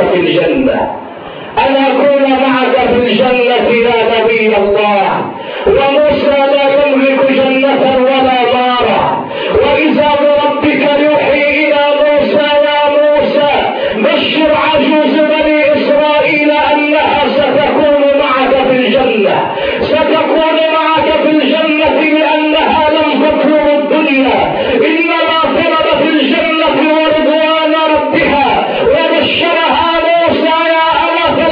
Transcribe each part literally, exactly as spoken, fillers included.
في الجنة، أن أكون معك في الجنة يا نبي الله. وموسى لا يملك جنة ولا نارا، وإذا بربك يوحي إلى موسى يا موسى بشر عجوز بني إسرائيل أنها ستكون معك في الجنة، ستكون معك في الجنة لأنها لم تطلب الدنيا، إنما طلبت الجنة ورضوان ربها. وبشرها موسى يا أمة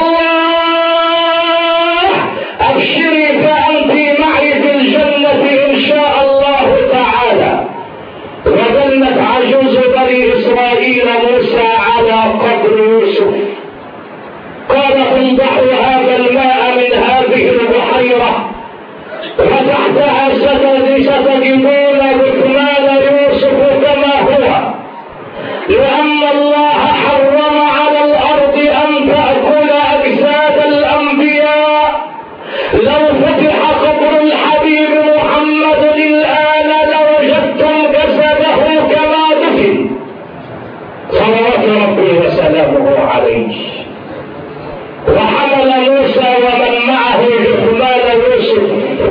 الله أبشري فأنت معي في الجنة إن شاء الله تعالى. وظلت عجوز بني إسرائيل موسى على قبر يوسف، قال انضحوا هذا الماء من هذه البحيرة فتحتها ستجدون جثمان يوسف كما هو، لأن الله حرم على الأرض أن تأكل أجساد الأنبياء. لو فتح قبر الحبيب محمد الآن لوجدتم جسده كما دفن صلوات ربي وسلامه عليه. وحمل موسى ومن معه جثمان يوسف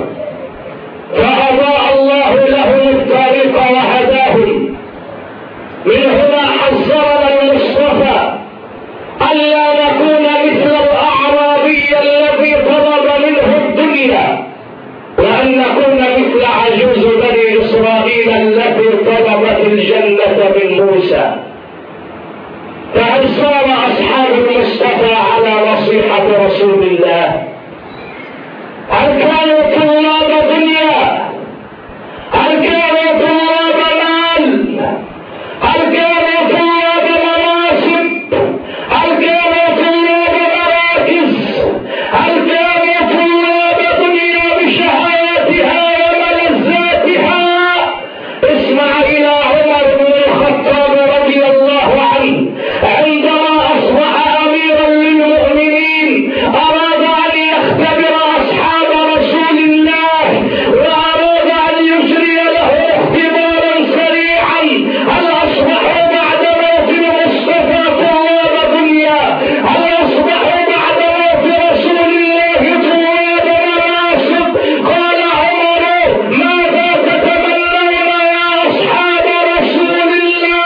فأضاء الله لهم الطريق وهداهم. من هنا حذرنا المصطفى ألا نكون مثل الأعرابي الذي طلب منه الدنيا، وأن نكون مثل عجوز بني إسرائيل التي طلبت الجنة من موسى. فهل صار أصحاب المصطفى على نصيحة رسول الله؟ هل كانوا طلاب دنيا؟ هل كانوا طلاب مال؟ هل كانوا طلاب مناصب؟ هل كانوا طلاب مراكز؟ هل كانوا طلاب دنيا بشهواتها وملذاتها؟ اسمع إلى عمر بن الخطاب رضي الله عنه عندما أصبح أميرا للمؤمنين أراد أن يختبر أصحاب رسول الله وأراد أن يجري له اختبارا سريعا. هل أصبحوا بعد موت المصطفى طلاب دنيا؟ هل أصبحوا بعد موت رسول الله طلاب مناصب؟ قال عمر ماذا تتمنون يا أصحاب رسول الله؟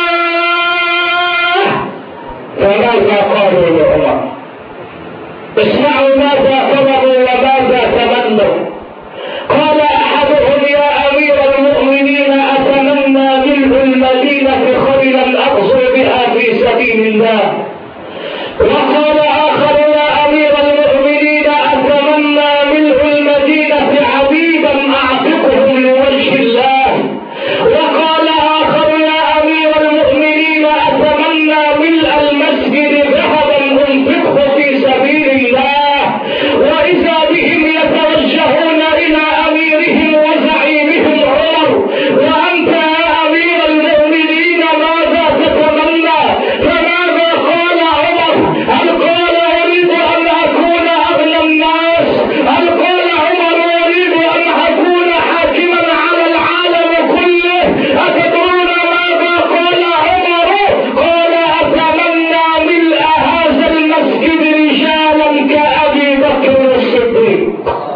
فماذا قالوا لعمر؟ اسمعوا ماذا طلبوا وماذا تمنوا. قال أحدهم يا أمير المؤمنين أتمنى ملء المدينة خيلا أغزو بها في سبيل الله. وقال آخر يا أمير المؤمنين أتمنى ملء المدينة عبيدا أعتقهم لوجه الله. وقال آخر يا أمير المؤمنين أتمنى ملء المسجد ذهبا أنفقه في سبيل الله. وإذا بهم يتوجهون إلى أميرهم وزعيمهم عمر. وأنت يا أمير المؤمنين ماذا تتمنى؟ فماذا قال عمر؟ هل قال أريد أن أكون أغنى الناس؟ هل قال عمر أريد أن أكون حاكما على العالم كله؟ أتدرون ماذا قال عمر؟ قال أتمنى ملء هذا المسجد رجالا كأبي بكر الصديق.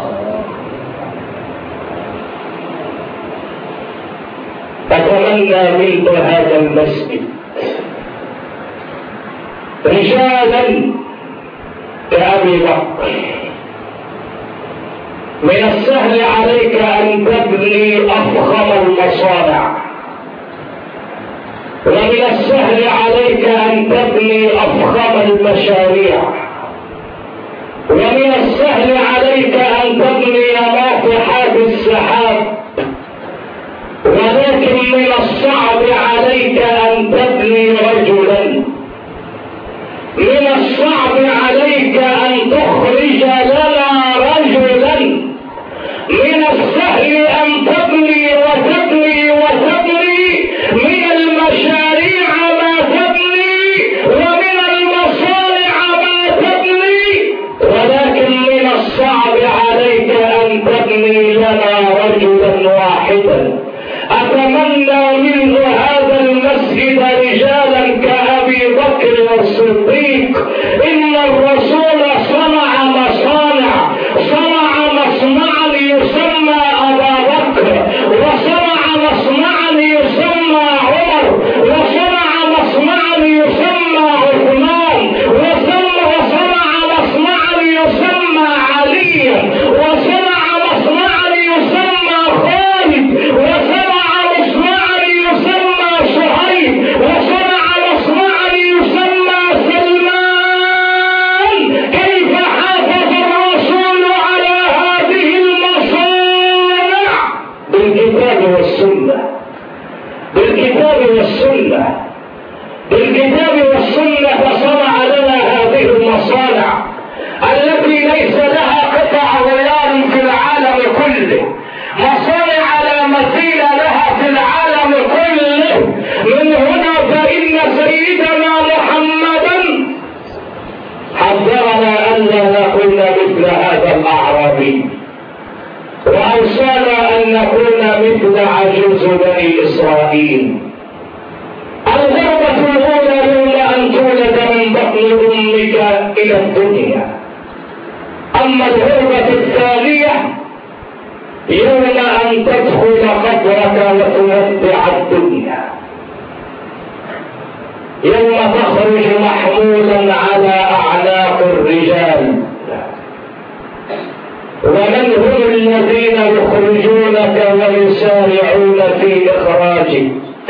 أتمنى ملء هذا المسجد رجالا كأبي بكر. من السهل عليك أن تبني أفخم المصانع، ومن السهل عليك أن تبني أفخم المشاريع، ومن السهل عليك أن تبني ناطحات السحاب، ولكن من الصعب عليك أن تبني رجلا. من الصعب عليك أن تخرج لنا رجلا. من السهل أن تبني وتبني وتبني من المشاريع ما تبني ومن المصانع ما تبني، ولكن من الصعب عليك أن تبني لنا رجلا واحدا. أتمنى منه هذا المسجد رجالا كأبي بكر الصديق الصديق إن الرسول صنع مصانع، صنع مصنعا يسمى أبا بكر، وصنع مصنعا يسمى عمر، وصنع مصنعا يسمى عثمان، وصنع مصنعا يسمى علي، وصنع مصنعا يسمى خالد، وصنع مصنعا يسمى صهيب، وصنع مصنعا يسمى سلمان. كيف حافظ الرسول على هذه المصانع؟ بالكتاب والسنة، بالكتاب والسنة، بالكتاب والسنة. فصنع لنا هذه المصانع التي ليس لها قطع غيار في العالم كله، مصانع لا مثيل لها في العالم كله. من هنا فإن سيدنا محمدا حذرنا ألا نكون مثل هذا الأعرابي، وأوصانا أن نكون مثل عجوز بني إسرائيل. الغربة الأولى يوم أن تولد من بطن أمك إلى الدنيا، أما الغربة الثانية يوم أن تدخل قبرك وتودع الدنيا، يوم تخرج محمولا على أعناق الرجال. ومن هم الذين يخرجونك ويسارعون في إخراجك؟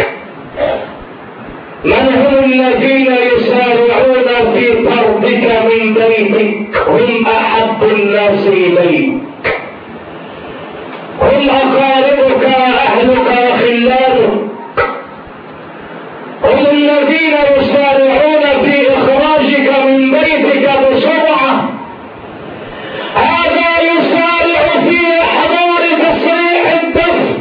من هم الذين يسارعون في طردك من بيتك؟ هم أحب الناس إليك، هم أقاربك وأهلك وخلانك، هم الذين يسارعون في إخراجك من بيتك بسرعة. هذا يسارع في إحضار تصريح الدفن،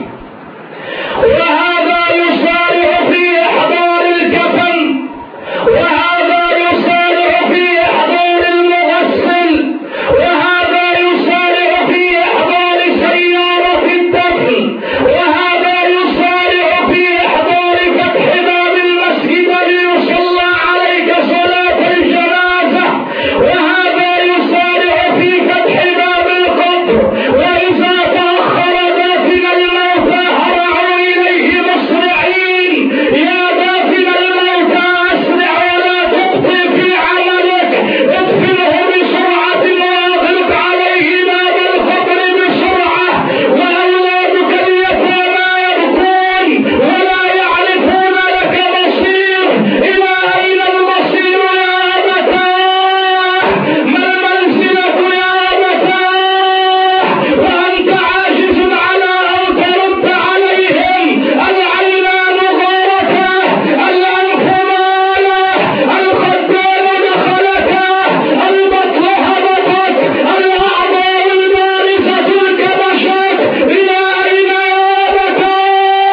وهذا يسارع في إحضار الكفن، وهذا يسارع في إحضار المغسل، وهذا يسارع في إحضار سيارة الدفن، وهذا يسارع في إحضار فتح باب المسجد ليصلى عليك صلاة الجنازة، وهذا يسارع في فتح باب القبر. وإذا تأخر دافن الموتى هرعوا إليه مسرعين. يا دافن الموتى أسرع ولا تبطئ في عملك، ادفنه بسرعة واغلق عليه باب القبر بسرعة. وأولادك اليتامى يبكون ولا يعرفون لك مصير. إلى أين المصير يا أبتاه؟ ما المنزلة يا أبتاه؟ وأنت عاجز على أن ترد عليهم. العينان غارته، الأنف ماله، الخدان دخلته، البطن هبطت، الأعضاء البارزة انكبشت. إلى أين يا أبتاه؟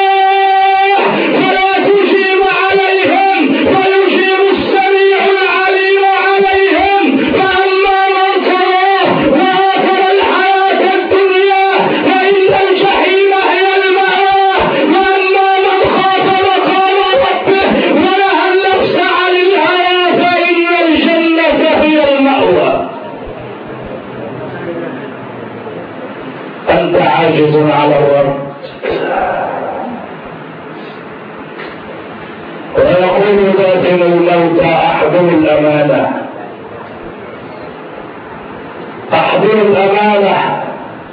فلا تجيب عليهم، فيجيب السميع العليم عليهم. فأما من طغى وآثر الحياة الدنيا فإن الجحيم هي المأوى. وأما من خاف مقام ربه ونهى النفس عن الهوى فإن الجنة هي المأوى. أنت عاجز على الرب. ويقول دافن الموت أحضروا الأمانة، أحضروا الأمانة.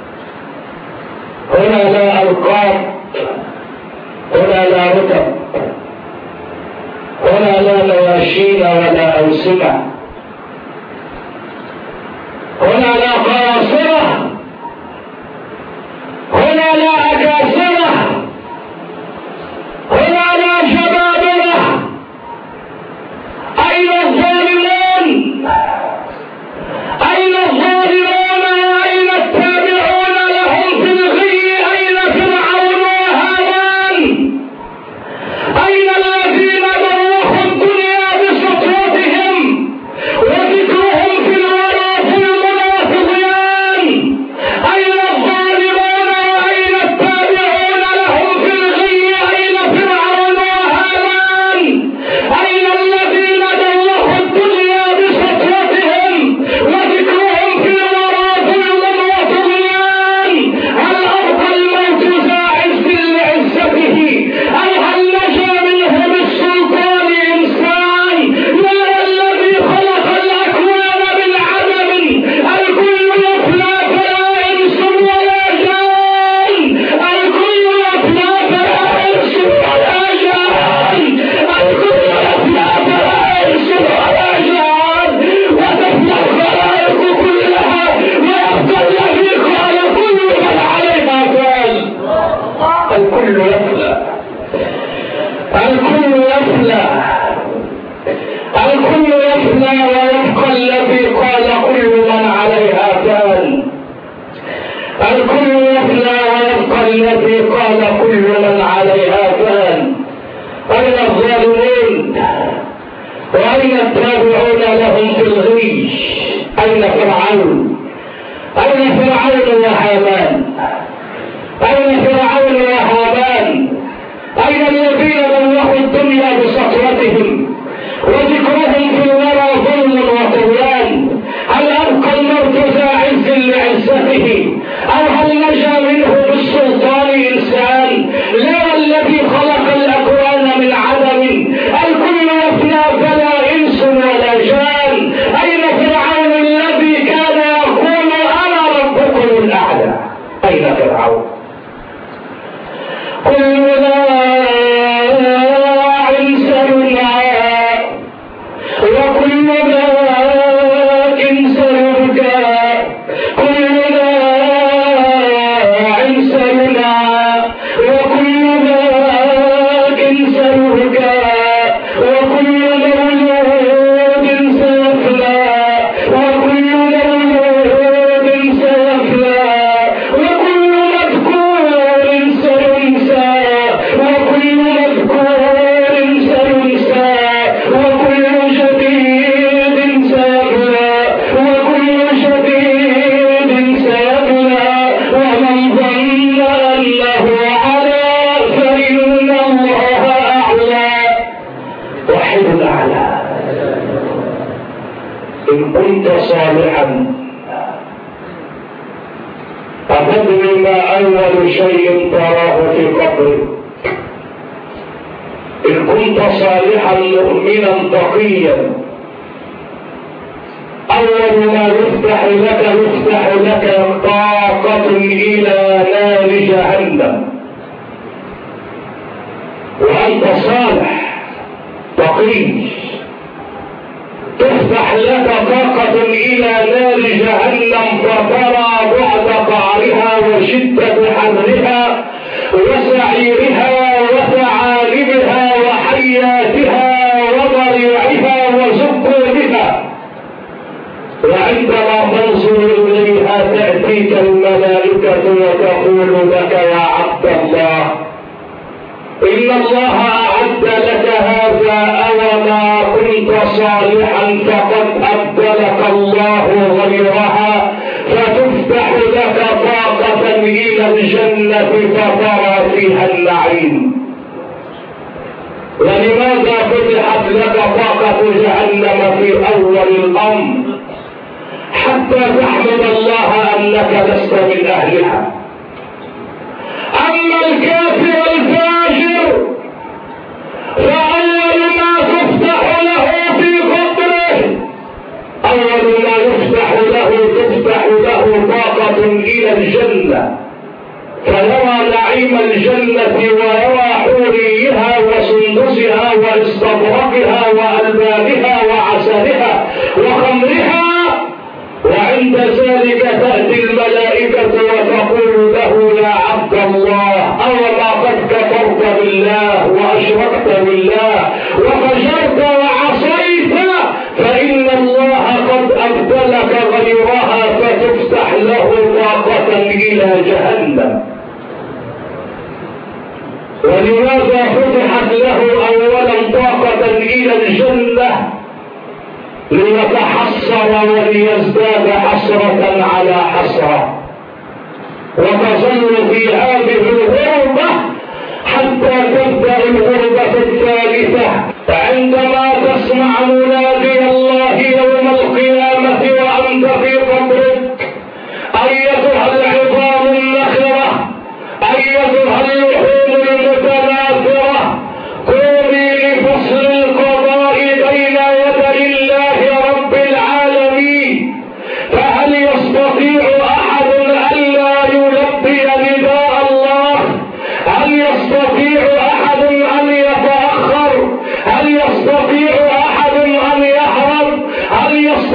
هنا لا ألقاب، هنا لا رتب، هنا لا نواشين ولا أوسمة، هنا لا قراصنة، هنا لا أكاسرة، هنا لا جبابرة. أين الظالمون؟ أين الظالمون وأين التابعون لهم في الغي؟ أين فرعون وهامان؟ أين الذين ضروا الدنيا بسطوتهم وذكرهم في الورى في المنى في ضياء؟ فرعون؟ أين فرعون وهامان؟ أين فرعون وهامان؟ أين الذين بلغوا الدنيا بسطوتهم وذكرهم في الورى ظلم وطغيان؟ هل أبقى الموت ذا عز لعزته أو هل نجا منه بالسلطان إنسان؟ لا، الذي خلق الأكوان من عدم الكل يفنى فلا إنس ولا جان. أين فرعون الذي كان يقول أنا ربكم الأعلى؟ أين فرعون؟ كلنا سرنا وكلنا سرنا كلنا سرنا وكلنا سرنا وكل مولود سيفنى وكل مولود سيفنى وكل مذكور سينسى وكل مذكور سينسى وكل جديد سيبلى وكل جديد سيبلى ومن ظن أنه على فإن الله أعلى وحد الأعلى. إن كنت صالحا أتدري ما أول شيء تراه في قبرك؟ إن كنت صالحا مؤمنا تقيا أول ما يفتح لك يفتح لك طاقة إلى نار جهنم. وأنت صالح تقي تفتح لك طاقة إلى نار جهنم فترى بعد قعرها وشدة حرها وسعيرها وثعالبها وحياتها وضريعها وزقومها. وعندما تنظر إليها تأتيك الملائكة وتقول لك يا عبد الله إن الله أعد لك هذا أوما كنت صالحا فقد أبدلك الله غيرها فتفتح لك طاقة إلى الجنة فترى فيها النعيم. ولماذا فتحت لك طاقة جهنم في أول الأمر؟ حتى تحمد الله أنك لست من أهلها. أما الكافر الفاجر فأول ما تفتح له في قبره أول ما يفتح له تفتح له طاقة إلى الجنة فيرى نعيم الجنة ويرى حوريها وسندسها واستبرقها وألبانها وعسلها وخمرها. وعند ذلك تأتي الملائكة وتقول له يا عبد الله أوما قد كفرت بالله وأشركت بالله وفجرت وعصيت فإن الله قد أبدلك غيرها فتفتح له طاقة إلى جهنم. ولماذا فتحت له أولا طاقة إلى الجنة؟ ليتحسر وليزداد حسرة على حسرة وتظل في هذه الغربة حتى تبدأ الغربة الثالثة عندما تسمع منادي الله يوم القيامة وأنت في قبرك أيتها العظام النخرة أيتها اللحوم المتناثرة قومي لفصل القضاء بين يدي الله رب العالمين. فهل يستطيع أحد ألا يلبي نداء الله؟ هل يستطيع أحد أن يتأخر؟ هل يستطيع أحد أن يهرب؟ هل يستطيع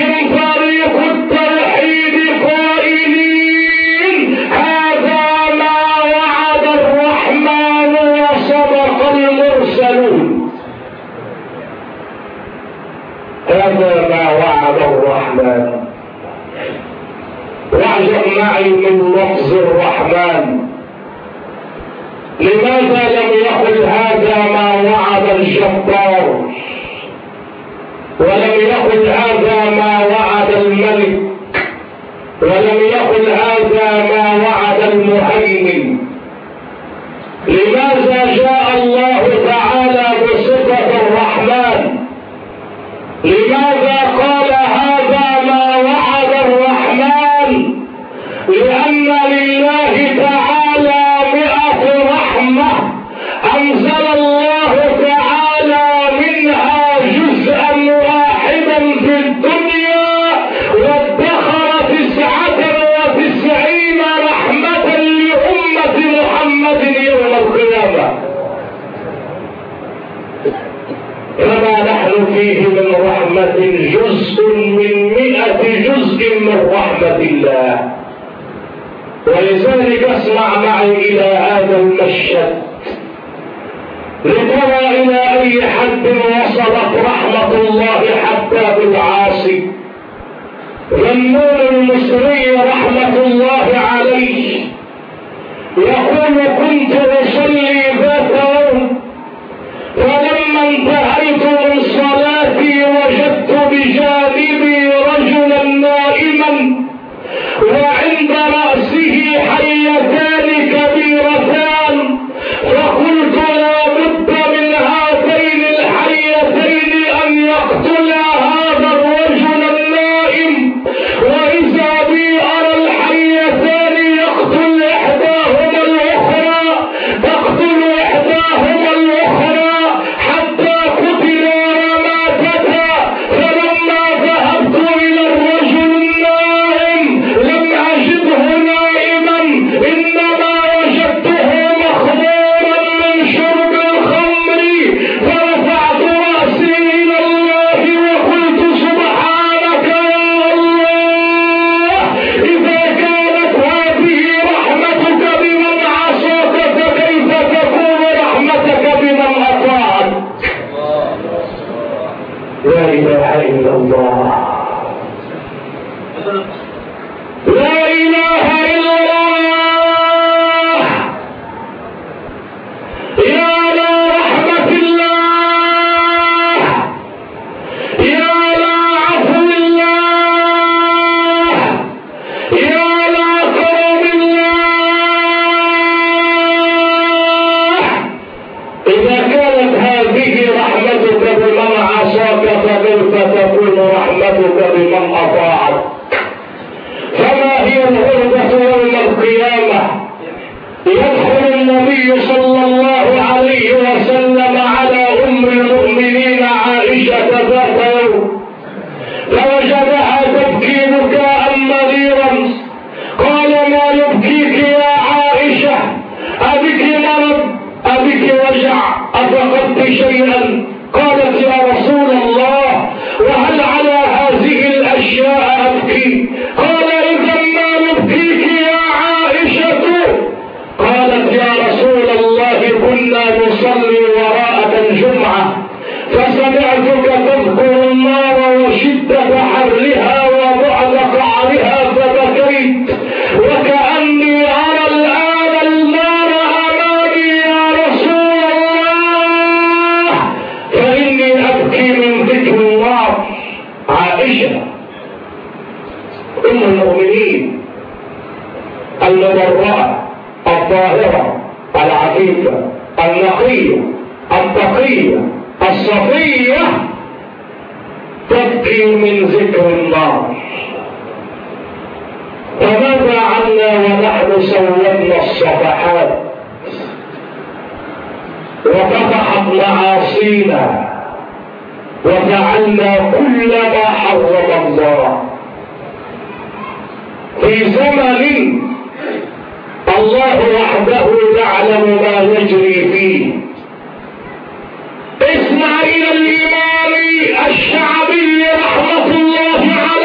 عليهم طريق التوحيد قائلين هذا ما وعد الرحمن وصدق المرسلون. هذا ما وعد الرحمن. واعجب معي من لفظ الرحمن، لماذا لم يقل هذا ما وعد الجبار، ولم يقل هذا ما وعد الملك، ولم يقل هذا ما وعد المهيمن؟ لماذا جاء الله تعالى بصفة الرحمن؟ لماذا قال هذا ما وعد الرحمن؟ لأن لله تعالى مئة رحمة أنزل الله تعالى منها جزءا واحدا في الدنيا، وادخر تسعة وتسعين رحمة لأمة محمد يوم القيامة. فما نحن فيه من رحمة جزء من مئة جزء من رحمة الله. ولذلك اسمع معي إلى هذا المشهد لترى إلى أي حد وصلت رحمة الله حتى بالعاصي. ذنون المصري رحمة الله عليه يقول كنت أصلي ذات يوم، فلما انتهيت من صلاتي وجدت بجانبي رجلا نائما وعند رأسه حيتان كبيرتان، فقلت لا بد من هاتين الحيتين أن يقتلا هذا الرجل النائم، وإذا بي أرى الحيتان يقتل إحداهما الأخرى، تقتل إحداهما الأخرى حتى قتل رماتها. فلما ذهبت إلى الرجل النائم لم أجده نائما، إنما وجدته مخمورا من شرب الخمر. فرفعت رأسي إلى الله وقلت سبحانك يا الله، إذا كانت هذه رحمتك بمن عصاك فكيف تكون رحمتك بمن أطاعك؟ لا إله إلا الله، لا إله إلا الله. يا لرحمة الله، يا لعفو الله، يا لكرم الله. إذا كانت هذه رحمتك بمن عصاك فكيف تكون رحمتك بمن أطاعك؟ فما هي الغربة يوم القيامة؟ يدخل النبي صلى الله عليه وسلم على أم المؤمنين عائشة ذات يوم فوجدها تبكي بكاء مريرا. قال ما يبكيك يا عائشة؟ أبك مرض؟ أبك وجع؟ أفقدت شيئا؟ قالت يا رسول الله وهل على هذه الأشياء أبكي؟ قال إذا ما يبكيك يا عائشة؟ قالت يا رسول الله كنا نصلي وراءة الجمعة فسمعتك تذكر النار وشدة حرها وبعد قعرها فبكيت، وكأني أرى الآن النار أمامي يا رسول الله، فإني أبكي من ذكر النار. عائشة أم المؤمنين المبرأة الطاهرة العفيفة النقية التقية الصفية تبكي من ذكر النار. فماذا عنا ونحن سولنا الصفحات وفتحت معاصينا وفعلنا كل ما حرم الله في زمن الله وحده يعلم ما يجري فيه. اسمع إلى الإمام الشعبي رحمة الله عليه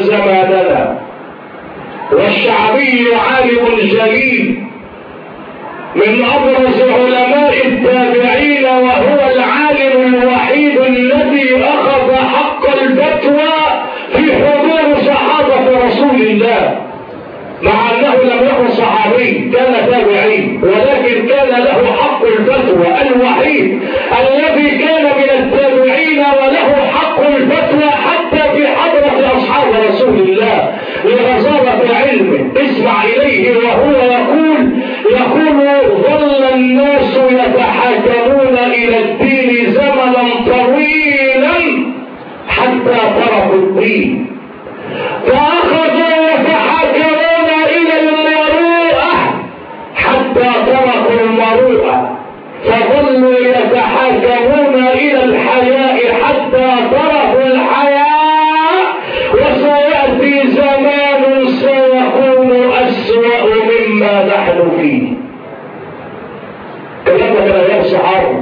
زماننا، والشعبي عالم جليل من أبرز علماء التابعين، وهو العالم الوحيد الذي أخذ حق الفتوى في حضور صحابة رسول الله، مع أنه لم يكن صحابي، كان تابعي، ولكن كان له حق الفتوى الوحيد الذي كان من التابعين وله حق الفتوى حتى في حضرة أصحاب رسول الله لغزارة علمه. اسمع إليه وهو يقول يقول ظل الناس يتحاكمون إلى الدين زمنا طويلا حتى تركوا الدين، فأخذوا يتحاكمون إلى المروءة حتى تركوا المروءة، فظلوا يتحاكمون إلى الحياء حتى تركوا الحياء، وسيأتي زمان سيكون أسوأ مما نحن فيه. الكلام ده كان أيام الصحابة،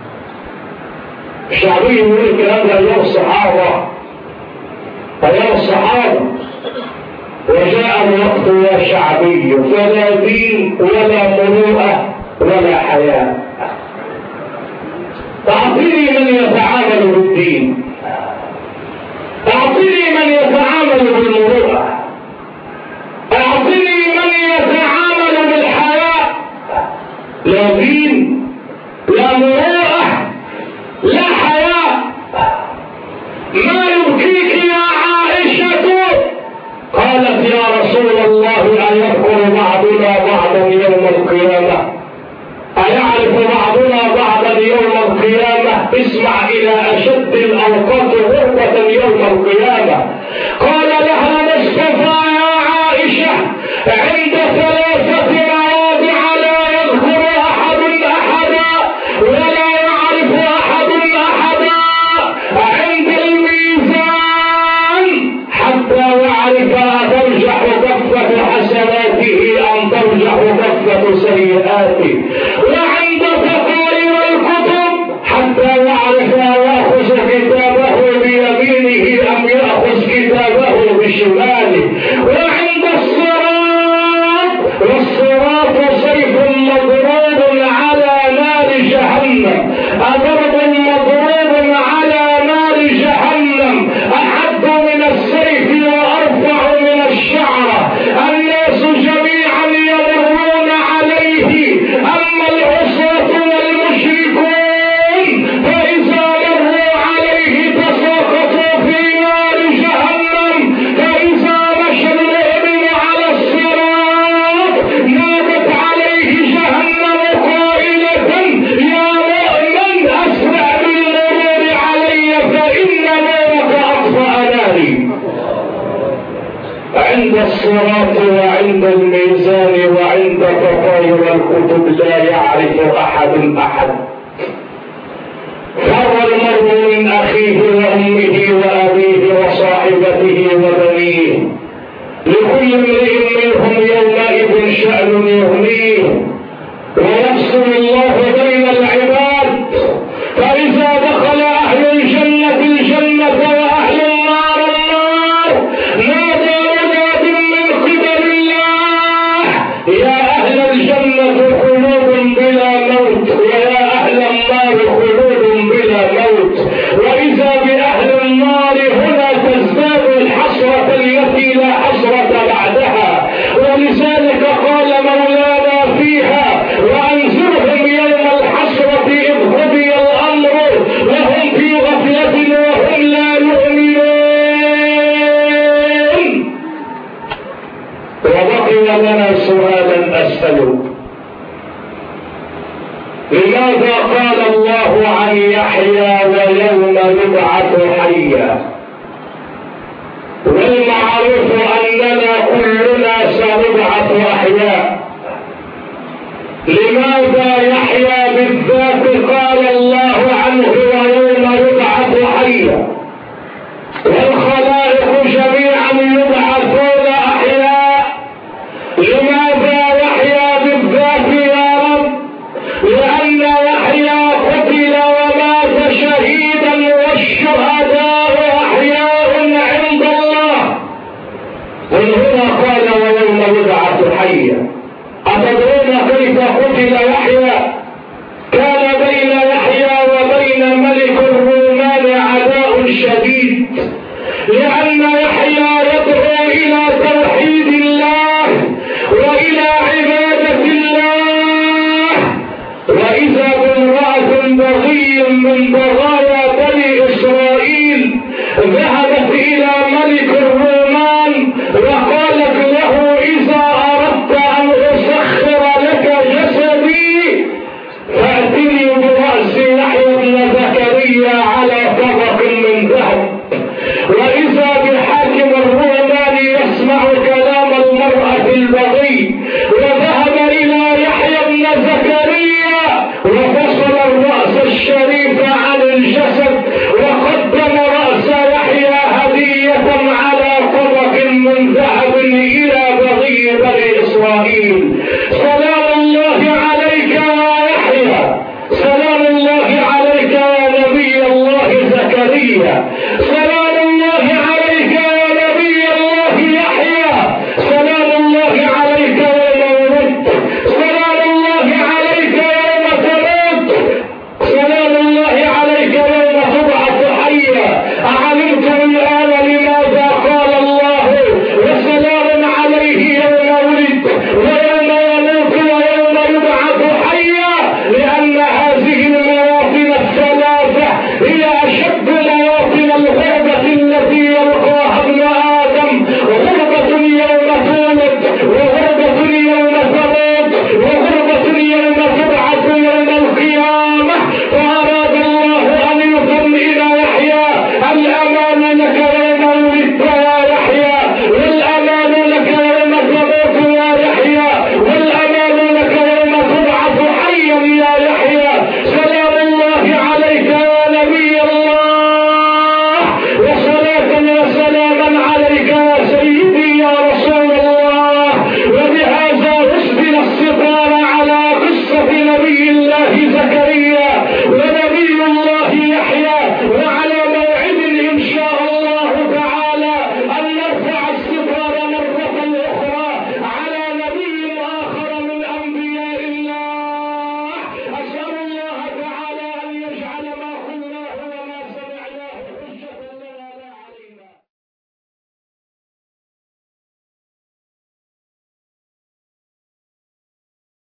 الشعبي يقول الكلام ده أيام الصحابة، أيام الصحابة. وجاء الوقت يا شعبي فلا دين ولا مروءة ولا حياة. أعطني من يتعامل بالدين، أعطني من يتعامل بالمروءة، أعطني من يتعامل بالحياة. لا دين لا مروءة لا حياة. ما يبكيك يا عائشة؟ قالت يا رسول الله أيذكر بعضنا بعضا يوم القيامة؟ أيعرف بعضنا بعضا يوم القيامة؟ اسمع إلى أشد الأوقات غربة يوم القيامة. قال لها مصطفى يا عائشة عند ثلاثة مواضع لا يذكر أحد أحدا ولا يعرف أحد أحدا: عند الميزان حتى يعرف أترجح كفة حسناته أم ترجح كفة سيئاته، وعند تقارير الكتب حتى يعرف يأخذ كتابه بيمينه أم يأخذ كتابه بشماله، وعند الصراط، والصراط سيف مضروب على نار جهنم، أضرب مضروب على نار جهنم أحد من السيف وأرفع من الشعرة، الناس جميعا يمرون عليه، أما العصاة والمشركون فإذا مروا عليه تساقطوا في نار جهنم، فإذا مشى المؤمن على الصراط نادت عليه جهنم قائلة: يا مؤمن أسرع بالمرور علي فإن نارك أطفأ ناري. عند الصراط وعند الميزان وعند تطاير الكتب لا يعرف أحد أحد. فر المرء من أخيه وأمه وأبيه وصاحبته وبنيه، لكل امرئ منهم يومئذ شأن يغنيه، ويفصل الله بين العباد، فإذا دخل أهل الجنة الجنة وأهل النار النار نادى مناد من قبل الله: يا أهل الجنة خلود بلا موت، ويا أهل النار خلود بلا موت. وإذا بأهل النار هنا تزداد الحسرة التي لا حسرة بعدها، ولذلك قال مولانا فيها: وأنذرهم يوم الحسرة إذ قضي الأمر وهم في غفلة وهم لا يؤمنون. وبقي لنا سؤالا أسأله: لماذا قال الله عن يحيى ويوم يبعث حيا؟ والمعروف أننا كلنا سنبعث أحياء. لماذا يحيى بالذات قال الله عنه ويوم يبعث حيا، والخلائق جميعا يبعثون أحياء؟ لماذا يحيى بالذات يا رب؟ لأن يحيى قتل ومات شهيدا، والشهداء أحياء عند الله. ومن هنا قال ويوم يبعث حيا. أتدرون كيف قتل يحيى؟ كان بين يحيى وبين ملك الرومان عداء شديد، لأن يحيى يدعو إلى توحيد الله وإلى عبادة الله، وإذا بامرأة بغي من بغايا بني إسرائيل ذهبت إلى ملك الرومان وقالت له إذا أردت أن أسخر لك جسدي فأتني برأس يحيى بن زكريا على طبق من ذهب. وإذا بحاكم الرومان يسمع كلام المرأة البغي وذهب إلى يحيى بن زكريا وفصل الرأس الشريف عن الجسد وقدم رأس يحيى هدية على طبق من ذهب إلى بغي بني إسرائيل. سلام الله عليك يا يحيى، سلام الله عليك يا نبي الله زكريا، سلام الله عليك يا نبي الله يحيى، سلام الله عليك يوم ولدت، سلام الله عليك يوم تموت، سلام الله عليك يوم تبعث حيا. أعلمتم الآن لماذا قال الله وسلام عليه يوم ولد ويوم يموت ويوم يبعث حيا؟ لأن هذه المواطن الثلاثة هي أشد مواطن الغربة التي يلقاها ابن آدم، غربة يوم تولد وغربة يوم تموت وغربة يوم تبعث يوم القيامة. فأراد الله أن يضم إلى يحيى الأمان لك يوم ولدت يا يحيى، والأمان لك يوم تموت يا يحيى، والأمان لك يوم تبعث حيا يا يحيى. سلام الله عليك يا نبي الله، وصلاة وسلاما عليك يا سيدي يا رسول الله. وبهذا أسدل الستار على قصة نبي الله زكريا